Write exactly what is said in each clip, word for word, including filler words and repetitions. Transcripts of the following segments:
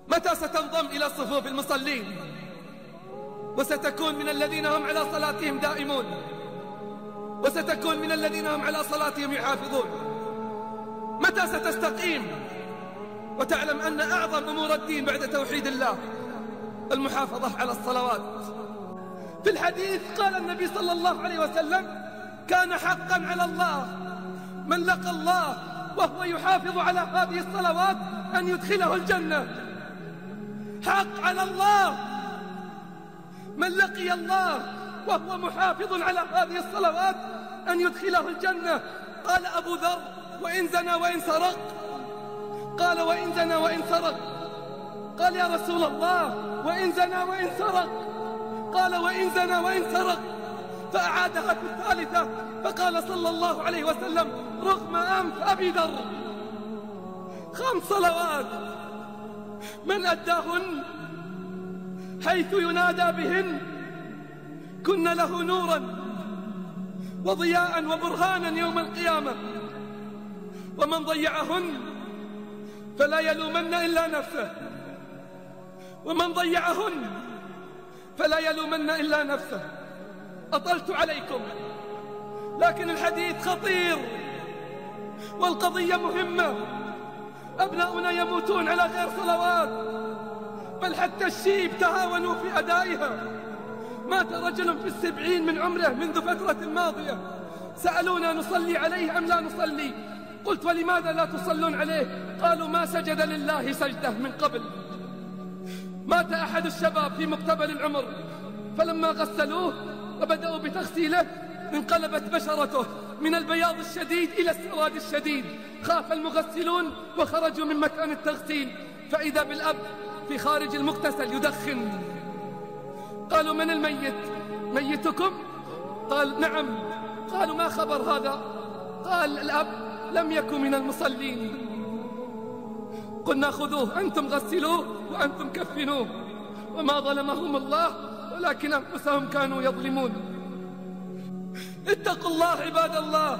متى ستنضم إلى صفوف المصلين وستكون من الذين هم على صلاتهم دائمون، وستكون من الذين هم على صلاتهم يحافظون؟ متى ستستقيم وتعلم أن أعظم أمور الدين بعد توحيد الله المحافظة على الصلوات؟ في الحديث قال النبي صلى الله عليه وسلم: كان حقا على الله من لقى الله وهو يحافظ على هذه الصلوات أن يدخله الجنة. حق على الله من لقي الله وهو محافظ على هذه الصلوات أن يدخله الجنة. قال أبو ذر: وإن زنى وإن سرق؟ قال: وإن زنى وإن سرق. قال: يا رسول الله، وإن زنى وإن سرق؟ قال: وإن زنى وإن سرق. فأعادها في الثالثة فقال صلى الله عليه وسلم: رغم أنف أبي ذر. خمس صلوات من أداهن حيث ينادى بهن كن له نورا وضياء وبرهانا يوم القيامة، ومن ضيعهن فلا يلومن إلا نفسه، ومن ضيعهن فلا يلومن إلا نفسه. أطلت عليكم، لكن الحديث خطير والقضية مهمة. أبناؤنا يموتون على غير صلوات، بل حتى الشيب تهاونوا في أدائها. مات رجل في السبعين من عمره منذ فترة ماضية، سألونا: نصلي عليه أم لا نصلي؟ قلت: ولماذا لا تصلون عليه؟ قالوا: ما سجد لله سجدة من قبل. مات أحد الشباب في مقتبل العمر، فلما غسلوه وبدأوا بتغسيله انقلبت بشرته من البياض الشديد إلى السواد الشديد. خاف المغسلون وخرجوا من مكان التغسيل، فإذا بالأب في خارج المغتسل يدخن. قالوا: من الميت؟ ميتكم؟ قال: نعم. قالوا: ما خبر هذا؟ قال: الأب لم يكن من المصلين. قلنا: خذوه أنتم غسلوه وأنتم كفنوه. وما ظلمهم الله ولكن أنفسهم كانوا يظلمون. اتقوا الله عباد الله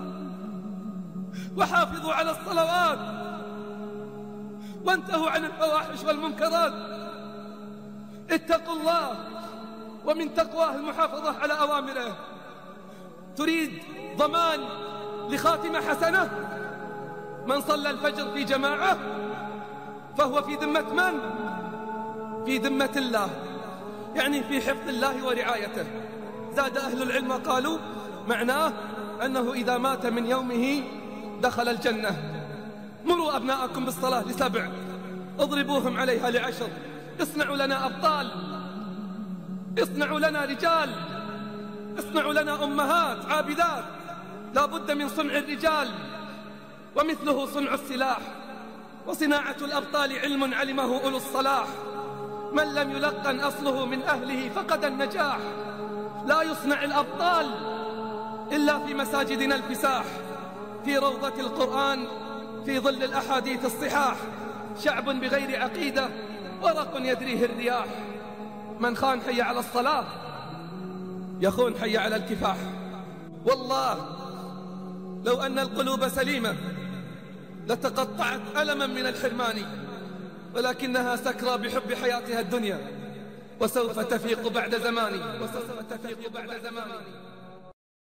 وحافظوا على الصلوات وانتهوا عن الفواحش والمنكرات. اتقوا الله، ومن تقواه المحافظة على أوامره. تريد ضمان لخاتمة حسنة؟ من صلى الفجر في جماعة فهو في ذمة من؟ في ذمة الله، يعني في حفظ الله ورعايته. زاد أهل العلم قالوا معناه أنه إذا مات من يومه دخل الجنة. مروا أبناءكم بالصلاة لسبع، اضربوهم عليها لعشر. اصنعوا لنا أبطال، اصنعوا لنا رجال، اصنعوا لنا أمهات عابدات. لا بد من صنع الرجال، ومثله صنع السلاح. وصناعة الأبطال علم علمه أولو الصلاح. من لم يلقن أصله من أهله فقد النجاح. لا يصنع الأبطال إلا في مساجدنا الفساح، في روضة القرآن، في ظل الأحاديث الصحاح. شعب بغير عقيدة ورق يدريه الرياح. من خان حي على الصلاة يخون حي على الكفاح. والله لو أن القلوب سليمة لتقطعت ألما من الحرمان، ولكنها سكرى بحب حياتها الدنيا، وسوف تفيق بعد زمان، وسوف تفيق بعد زمان.